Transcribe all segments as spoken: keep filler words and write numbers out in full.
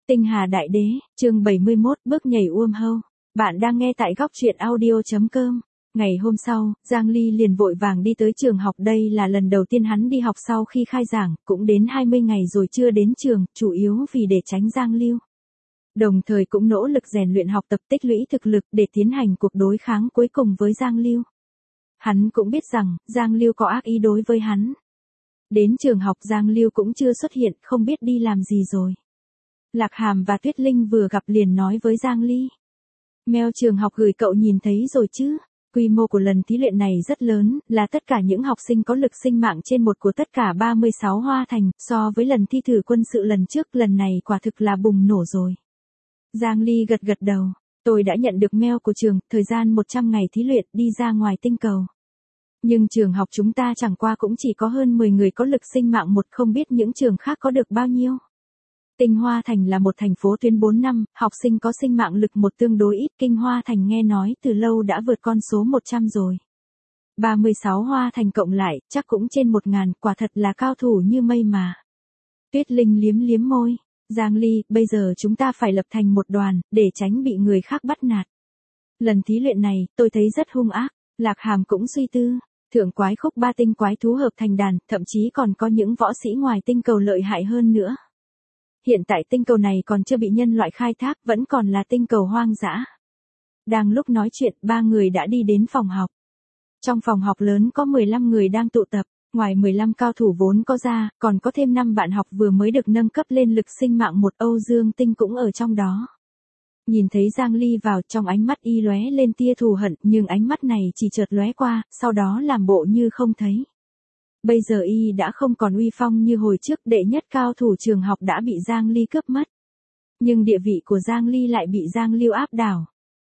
Tinh Hà Đại Đế, chương bảy mươi mốt, bước nhảy Uông Hâu. Bạn đang nghe tại góc truyện audio.com. Ngày hôm sau, Giang Ly liền vội vàng đi tới trường học, đây là lần đầu tiên hắn đi học sau khi khai giảng, cũng đến hai mươi ngày rồi chưa đến trường, chủ yếu vì để tránh Giang Lưu. Đồng thời cũng nỗ lực rèn luyện học tập tích lũy thực lực để tiến hành cuộc đối kháng cuối cùng với Giang Lưu. Hắn cũng biết rằng, Giang Lưu có ác ý đối với hắn. Đến trường học Giang Lưu cũng chưa xuất hiện, không biết đi làm gì rồi. Lạc Hàm và Tuyết Linh vừa gặp liền nói với Giang Ly. Mail trường học gửi cậu nhìn thấy rồi chứ? Quy mô của lần thí luyện này rất lớn, là tất cả những học sinh có lực sinh mạng trên một của tất cả ba mươi sáu Hoa Thành, so với lần thi thử quân sự lần trước, lần này quả thực là bùng nổ rồi. Giang Ly gật gật đầu, tôi đã nhận được mail của trường, thời gian một trăm ngày thí luyện đi ra ngoài tinh cầu. Nhưng trường học chúng ta chẳng qua cũng chỉ có hơn mười người có lực sinh mạng một, không biết những trường khác có được bao nhiêu. Tinh Hoa Thành là một thành phố tuyến bốn năm, học sinh có sinh mạng lực một tương đối ít, Kinh Hoa Thành nghe nói từ lâu đã vượt con số một trăm rồi. ba mươi sáu Hoa Thành cộng lại, chắc cũng trên một ngàn, quả thật là cao thủ như mây mà. Tuyết Linh liếm liếm môi, Giang Ly, bây giờ chúng ta phải lập thành một đoàn, để tránh bị người khác bắt nạt. Lần thí luyện này, tôi thấy rất hung ác, Lạc Hàm cũng suy tư, thượng quái khúc ba tinh quái thú hợp thành đàn, thậm chí còn có những võ sĩ ngoài tinh cầu lợi hại hơn nữa. Hiện tại tinh cầu này còn chưa bị nhân loại khai thác, vẫn còn là tinh cầu hoang dã. Đang lúc nói chuyện, ba người đã đi đến phòng học. Trong phòng học lớn có mười lăm người đang tụ tập, ngoài mười lăm cao thủ vốn có ra, còn có thêm năm bạn học vừa mới được nâng cấp lên lực sinh mạng một, Âu Dương Tinh cũng ở trong đó. Nhìn thấy Giang Ly vào, trong ánh mắt y lóe lên tia thù hận, nhưng ánh mắt này chỉ chợt lóe qua, sau đó làm bộ như không thấy. Bây giờ y đã không còn uy phong như hồi trước, đệ nhất cao thủ trường học đã bị Giang Ly cướp mất. Nhưng địa vị của Giang Ly lại bị Giang Lưu áp đảo.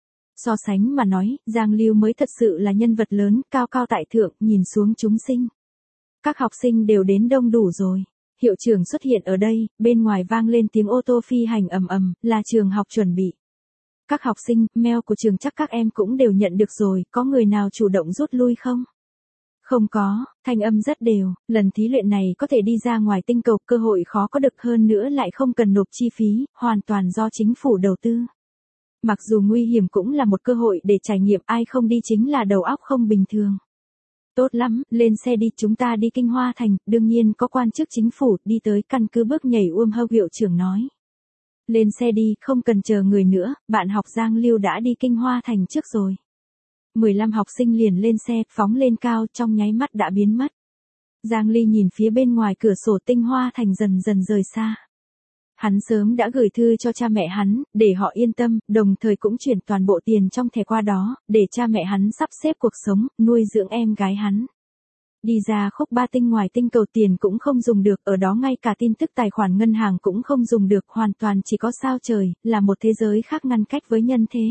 So sánh mà nói, Giang Lưu mới thật sự là nhân vật lớn, cao cao tại thượng, nhìn xuống chúng sinh. Các học sinh đều đến đông đủ rồi. Hiệu trưởng xuất hiện ở đây, bên ngoài vang lên tiếng ô tô phi hành ầm ầm, là trường học chuẩn bị. Các học sinh, mail của trường chắc các em cũng đều nhận được rồi, có người nào chủ động rút lui không? Không có, thanh âm rất đều, lần thí luyện này có thể đi ra ngoài tinh cầu, cơ hội khó có được, hơn nữa lại không cần nộp chi phí, hoàn toàn do chính phủ đầu tư. Mặc dù nguy hiểm cũng là một cơ hội để trải nghiệm, ai không đi chính là đầu óc không bình thường. Tốt lắm, lên xe đi, chúng ta đi Kinh Hoa Thành, đương nhiên có quan chức chính phủ, đi tới căn cứ bước nhảy Uông Hâu, hiệu trưởng nói. Lên xe đi, không cần chờ người nữa, bạn học Giang Lưu đã đi Kinh Hoa Thành trước rồi. mười lăm học sinh liền lên xe, phóng lên cao, trong nháy mắt đã biến mất. Giang Ly nhìn phía bên ngoài cửa sổ, Tinh Hoa Thành dần dần rời xa. Hắn sớm đã gửi thư cho cha mẹ hắn, để họ yên tâm, đồng thời cũng chuyển toàn bộ tiền trong thẻ qua đó, để cha mẹ hắn sắp xếp cuộc sống, nuôi dưỡng em gái hắn. Đi ra khúc ba tinh ngoài tinh cầu, tiền cũng không dùng được, ở đó ngay cả tin tức tài khoản ngân hàng cũng không dùng được, hoàn toàn chỉ có sao trời, là một thế giới khác ngăn cách với nhân thế.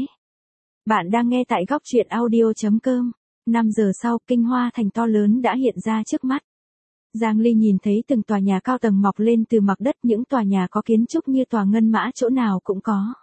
Bạn đang nghe tại góc truyện audio.com. năm giờ sau, Kinh Hoa Thành to lớn đã hiện ra trước mắt. Giang Ly nhìn thấy từng tòa nhà cao tầng mọc lên từ mặt đất, những tòa nhà có kiến trúc như tòa ngân mã, chỗ nào cũng có.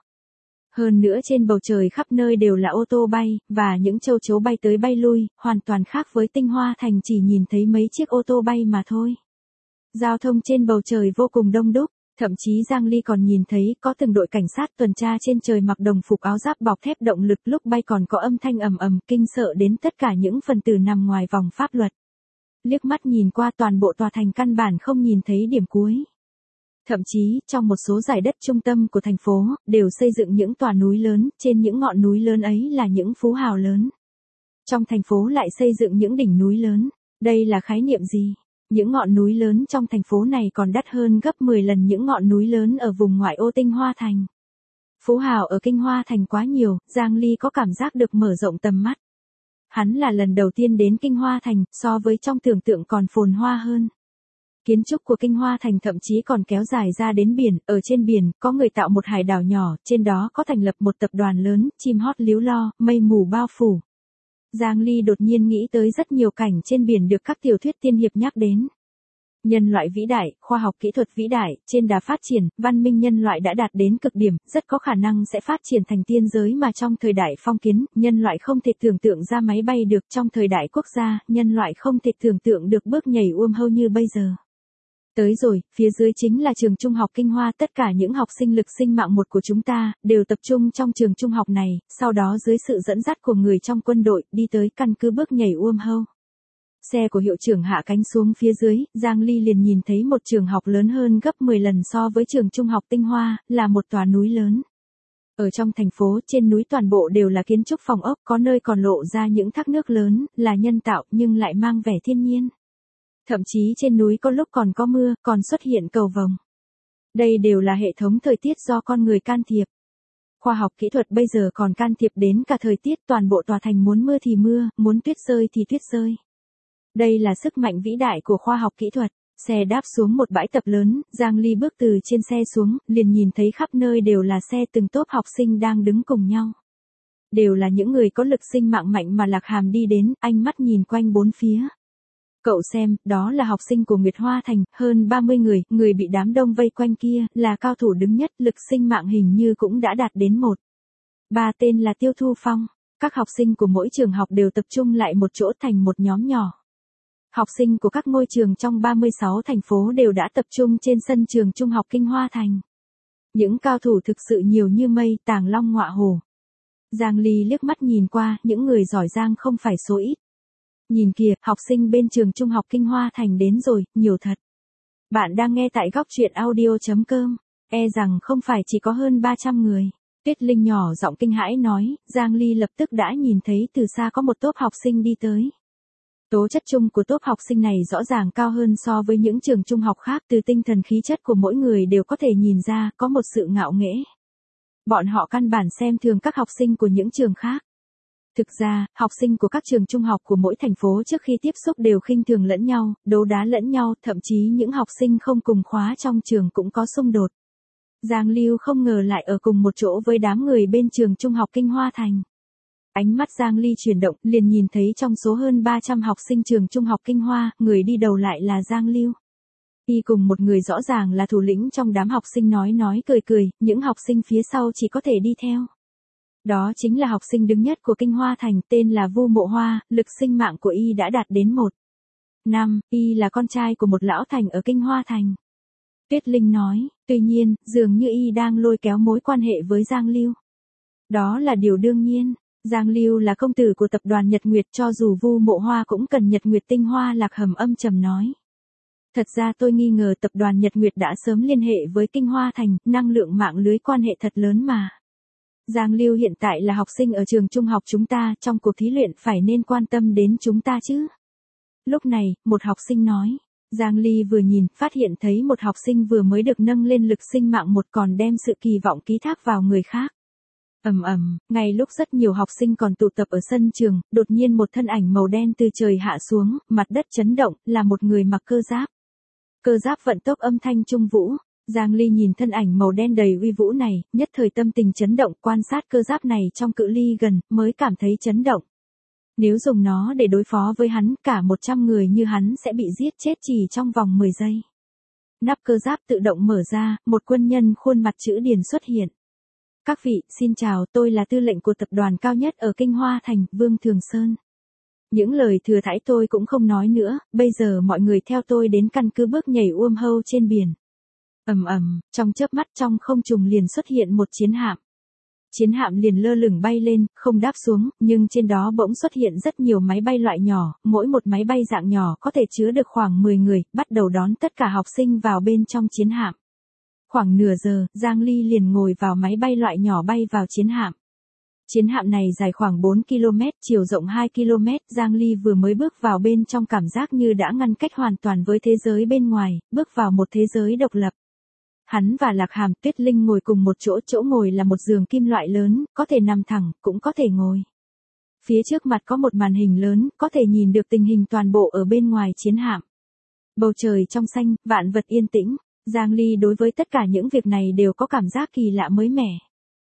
Hơn nữa trên bầu trời khắp nơi đều là ô tô bay, và những châu chấu bay tới bay lui, hoàn toàn khác với Tinh Hoa Thành chỉ nhìn thấy mấy chiếc ô tô bay mà thôi. Giao thông trên bầu trời vô cùng đông đúc. Thậm chí Giang Ly còn nhìn thấy có từng đội cảnh sát tuần tra trên trời mặc đồng phục áo giáp bọc thép động lực, lúc bay còn có âm thanh ầm ầm, kinh sợ đến tất cả những phần tử nằm ngoài vòng pháp luật. Liếc mắt nhìn qua, toàn bộ tòa thành căn bản không nhìn thấy điểm cuối. Thậm chí, trong một số dải đất trung tâm của thành phố, đều xây dựng những tòa núi lớn, trên những ngọn núi lớn ấy là những phú hào lớn. Trong thành phố lại xây dựng những đỉnh núi lớn. Đây là khái niệm gì? Những ngọn núi lớn trong thành phố này còn đắt hơn gấp mười lần những ngọn núi lớn ở vùng ngoại ô Tinh Hoa Thành. Phú hào ở Kinh Hoa Thành quá nhiều, Giang Ly có cảm giác được mở rộng tầm mắt. Hắn là lần đầu tiên đến Kinh Hoa Thành, so với trong tưởng tượng còn phồn hoa hơn. Kiến trúc của Kinh Hoa Thành thậm chí còn kéo dài ra đến biển, ở trên biển, có người tạo một hải đảo nhỏ, trên đó có thành lập một tập đoàn lớn, chim hót líu lo, mây mù bao phủ. Giang Ly đột nhiên nghĩ tới rất nhiều cảnh trên biển được các tiểu thuyết tiên hiệp nhắc đến. Nhân loại vĩ đại, khoa học kỹ thuật vĩ đại, trên đà phát triển, văn minh nhân loại đã đạt đến cực điểm, rất có khả năng sẽ phát triển thành tiên giới mà trong thời đại phong kiến, nhân loại không thể tưởng tượng ra máy bay được, trong thời đại quốc gia, nhân loại không thể tưởng tượng được bước nhảy Uông Hâu như bây giờ. Tới rồi, phía dưới chính là trường trung học Kinh Hoa, tất cả những học sinh lực sinh mạng một của chúng ta, đều tập trung trong trường trung học này, sau đó dưới sự dẫn dắt của người trong quân đội, đi tới căn cứ bước nhảy Uom Hâu. Xe của hiệu trưởng hạ cánh xuống phía dưới, Giang Ly liền nhìn thấy một trường học lớn hơn gấp mười lần so với trường trung học Tinh Hoa, là một tòa núi lớn. Ở trong thành phố, trên núi toàn bộ đều là kiến trúc phòng ốc, có nơi còn lộ ra những thác nước lớn, là nhân tạo nhưng lại mang vẻ thiên nhiên. Thậm chí trên núi có lúc còn có mưa, còn xuất hiện cầu vồng. Đây đều là hệ thống thời tiết do con người can thiệp. Khoa học kỹ thuật bây giờ còn can thiệp đến cả thời tiết, toàn bộ tòa thành muốn mưa thì mưa, muốn tuyết rơi thì tuyết rơi. Đây là sức mạnh vĩ đại của khoa học kỹ thuật. Xe đáp xuống một bãi tập lớn, Giang Ly bước từ trên xe xuống, liền nhìn thấy khắp nơi đều là xe từng tốp học sinh đang đứng cùng nhau. Đều là những người có lực sinh mạng mạnh mà Lạc Hàm đi đến, ánh mắt nhìn quanh bốn phía. Cậu xem, đó là học sinh của Nguyệt Hoa Thành, hơn ba mươi người, người bị đám đông vây quanh kia, là cao thủ đứng nhất, lực sinh mạng hình như cũng đã đạt đến một. Ba tên là Tiêu Thu Phong, các học sinh của mỗi trường học đều tập trung lại một chỗ thành một nhóm nhỏ. Học sinh của các ngôi trường trong ba mươi sáu thành phố đều đã tập trung trên sân trường trung học Kinh Hoa Thành. Những cao thủ thực sự nhiều như mây, tàng long ngọa hổ. Giang Ly liếc mắt nhìn qua, những người giỏi giang không phải số ít. Nhìn kìa, học sinh bên trường trung học Kinh Hoa Thành đến rồi, nhiều thật. Bạn đang nghe tại góc truyện audio chấm com, e rằng không phải chỉ có hơn ba trăm người. Tuyết Linh nhỏ giọng kinh hãi nói, Giang Ly lập tức đã nhìn thấy từ xa có một tốp học sinh đi tới. Tố chất chung của tốp học sinh này rõ ràng cao hơn so với những trường trung học khác, từ tinh thần khí chất của mỗi người đều có thể nhìn ra, có một sự ngạo nghễ. Bọn họ căn bản xem thường các học sinh của những trường khác. Thực ra, học sinh của các trường trung học của mỗi thành phố trước khi tiếp xúc đều khinh thường lẫn nhau, đấu đá lẫn nhau, thậm chí những học sinh không cùng khóa trong trường cũng có xung đột. Giang Lưu không ngờ lại ở cùng một chỗ với đám người bên trường trung học Kinh Hoa Thành. Ánh mắt Giang Ly chuyển động, liền nhìn thấy trong số hơn ba trăm học sinh trường trung học Kinh Hoa, người đi đầu lại là Giang Lưu. Y cùng một người rõ ràng là thủ lĩnh trong đám học sinh nói nói cười cười, những học sinh phía sau chỉ có thể đi theo. Đó chính là học sinh đứng nhất của Kinh Hoa Thành, tên là Vu Mộ Hoa, lực sinh mạng của Y đã đạt đến một. Năm, Y là con trai của một lão thành ở Kinh Hoa Thành. Tuyết Linh nói, tuy nhiên, dường như Y đang lôi kéo mối quan hệ với Giang Lưu. Đó là điều đương nhiên. Giang Lưu là công tử của tập đoàn Nhật Nguyệt, cho dù Vu Mộ Hoa cũng cần Nhật Nguyệt tinh hoa. Lạc Hầm âm trầm nói. Thật ra tôi nghi ngờ tập đoàn Nhật Nguyệt đã sớm liên hệ với Kinh Hoa Thành, năng lượng mạng lưới quan hệ thật lớn mà. Giang Lưu hiện tại là học sinh ở trường trung học chúng ta, trong cuộc thí luyện phải nên quan tâm đến chúng ta chứ. Lúc này, một học sinh nói. Giang Ly vừa nhìn, phát hiện thấy một học sinh vừa mới được nâng lên lực sinh mạng một, còn đem sự kỳ vọng ký thác vào người khác. Ầm ầm, ngay lúc rất nhiều học sinh còn tụ tập ở sân trường, đột nhiên một thân ảnh màu đen từ trời hạ xuống, mặt đất chấn động, là một người mặc cơ giáp. Cơ giáp vận tốc âm thanh trung vũ. Giang Ly nhìn thân ảnh màu đen đầy uy vũ này, nhất thời tâm tình chấn động, quan sát cơ giáp này trong cự ly gần, mới cảm thấy chấn động. Nếu dùng nó để đối phó với hắn, cả một trăm người như hắn sẽ bị giết chết chỉ trong vòng mười giây. Nắp cơ giáp tự động mở ra, một quân nhân khuôn mặt chữ điền xuất hiện. Các vị, xin chào, tôi là tư lệnh của tập đoàn cao nhất ở Kinh Hoa Thành, Vương Thường Sơn. Những lời thừa thãi tôi cũng không nói nữa, bây giờ mọi người theo tôi đến căn cứ bước nhảy Uom Hâu trên biển. Ầm ầm, trong chớp mắt trong không trung liền xuất hiện một chiến hạm. Chiến hạm liền lơ lửng bay lên, không đáp xuống, nhưng trên đó bỗng xuất hiện rất nhiều máy bay loại nhỏ, mỗi một máy bay dạng nhỏ có thể chứa được khoảng mười người, bắt đầu đón tất cả học sinh vào bên trong chiến hạm. Khoảng nửa giờ, Giang Ly liền ngồi vào máy bay loại nhỏ bay vào chiến hạm. Chiến hạm này dài khoảng bốn ki lô mét, chiều rộng hai ki lô mét, Giang Ly vừa mới bước vào bên trong cảm giác như đã ngăn cách hoàn toàn với thế giới bên ngoài, bước vào một thế giới độc lập. Hắn và Lạc Hàm, Tuyết Linh ngồi cùng một chỗ, chỗ ngồi là một giường kim loại lớn, có thể nằm thẳng, cũng có thể ngồi. Phía trước mặt có một màn hình lớn, có thể nhìn được tình hình toàn bộ ở bên ngoài chiến hạm. Bầu trời trong xanh, vạn vật yên tĩnh. Giang Ly đối với tất cả những việc này đều có cảm giác kỳ lạ mới mẻ.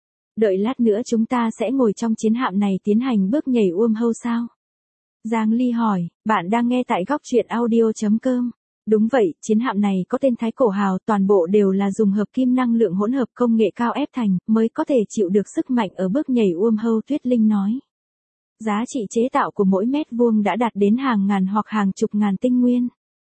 Đợi lát nữa chúng ta sẽ ngồi trong chiến hạm này tiến hành bước nhảy Uom Hâu sao? Giang Ly hỏi, bạn đang nghe tại góc truyện audio chấm com. Đúng vậy, chiến hạm này có tên Thái Cổ Hào, toàn bộ đều là dùng hợp kim năng lượng hỗn hợp công nghệ cao ép thành, mới có thể chịu được sức mạnh ở bước nhảy Uom Hâu, Tuyết Linh nói. Giá trị chế tạo của mỗi mét vuông đã đạt đến hàng ngàn hoặc hàng chục ngàn tinh nguyên.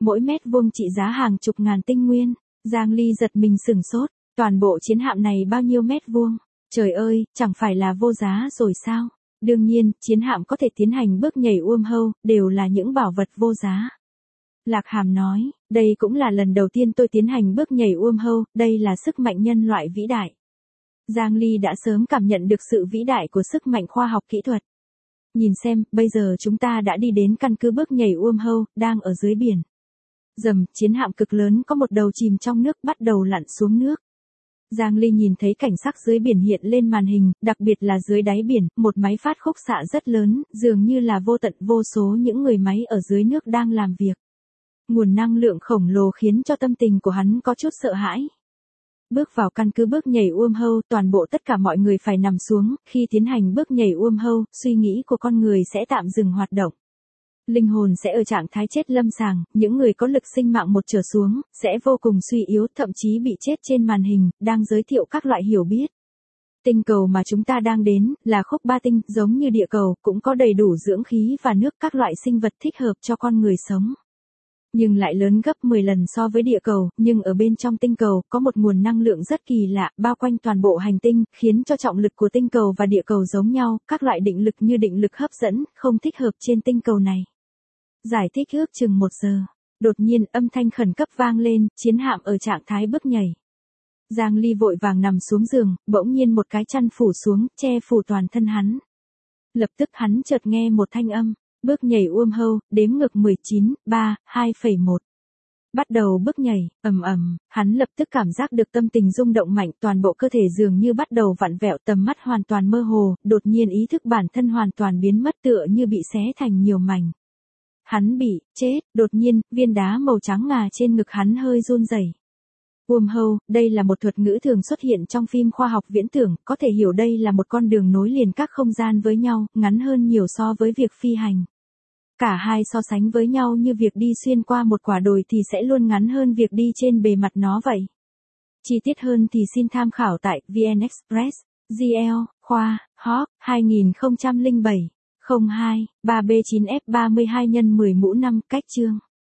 mỗi mét vuông trị giá hàng chục ngàn tinh nguyên. Giang Ly giật mình sửng sốt, toàn bộ chiến hạm này bao nhiêu mét vuông? Trời ơi, chẳng phải là vô giá rồi sao? Đương nhiên, chiến hạm có thể tiến hành bước nhảy Wormhole, đều là những bảo vật vô giá. Lạc Hàm nói, đây cũng là lần đầu tiên tôi tiến hành bước nhảy Wormhole, đây là sức mạnh nhân loại vĩ đại. Giang Ly đã sớm cảm nhận được sự vĩ đại của sức mạnh khoa học kỹ thuật. Nhìn xem, bây giờ chúng ta đã đi đến căn cứ bước nhảy Wormhole, đang ở dưới biển. Dầm, chiến hạm cực lớn có một đầu chìm trong nước bắt đầu lặn xuống nước. Giang Ly nhìn thấy cảnh sắc dưới biển hiện lên màn hình, đặc biệt là dưới đáy biển, một máy phát khúc xạ rất lớn, dường như là vô tận vô số những người máy ở dưới nước đang làm việc. Nguồn năng lượng khổng lồ khiến cho tâm tình của hắn có chút sợ hãi. Bước vào căn cứ bước nhảy Wormhole, toàn bộ tất cả mọi người phải nằm xuống, khi tiến hành bước nhảy Wormhole, suy nghĩ của con người sẽ tạm dừng hoạt động. Linh hồn sẽ ở trạng thái chết lâm sàng, những người có lực sinh mạng một trở xuống, sẽ vô cùng suy yếu, thậm chí bị chết trên màn hình, đang giới thiệu các loại hiểu biết. Tinh cầu mà chúng ta đang đến, là khúc ba tinh, giống như địa cầu, cũng có đầy đủ dưỡng khí và nước, các loại sinh vật thích hợp cho con người sống. Nhưng lại lớn gấp mười lần so với địa cầu, nhưng ở bên trong tinh cầu, có một nguồn năng lượng rất kỳ lạ, bao quanh toàn bộ hành tinh, khiến cho trọng lực của tinh cầu và địa cầu giống nhau, các loại định lực như định lực hấp dẫn, không thích hợp trên tinh cầu này. Giải thích ước chừng một giờ. Đột nhiên âm thanh khẩn cấp vang lên, chiến hạm ở trạng thái bước nhảy. Giang Ly vội vàng nằm xuống giường, bỗng nhiên một cái chăn phủ xuống, che phủ toàn thân hắn. Lập tức hắn chợt nghe một thanh âm, bước nhảy Wormhole, đếm ngược mười chín, ba, hai phẩy một. Bắt đầu bước nhảy, ầm ầm, hắn lập tức cảm giác được tâm tình rung động mạnh, toàn bộ cơ thể dường như bắt đầu vặn vẹo, tầm mắt hoàn toàn mơ hồ, đột nhiên ý thức bản thân hoàn toàn biến mất tựa như bị xé thành nhiều mảnh. Hắn bị, chết, đột nhiên, viên đá màu trắng ngà trên ngực hắn hơi run rẩy. Wormhole, đây là một thuật ngữ thường xuất hiện trong phim khoa học viễn tưởng, có thể hiểu đây là một con đường nối liền các không gian với nhau, ngắn hơn nhiều so với việc phi hành. Cả hai so sánh với nhau như việc đi xuyên qua một quả đồi thì sẽ luôn ngắn hơn việc đi trên bề mặt nó vậy. Chi tiết hơn thì xin tham khảo tại vê en Express, giê lờ, khoa, Hawk, hai không không bảy, không hai, ba B chín F ba mươi hai nhân mười mũ năm, cách chương.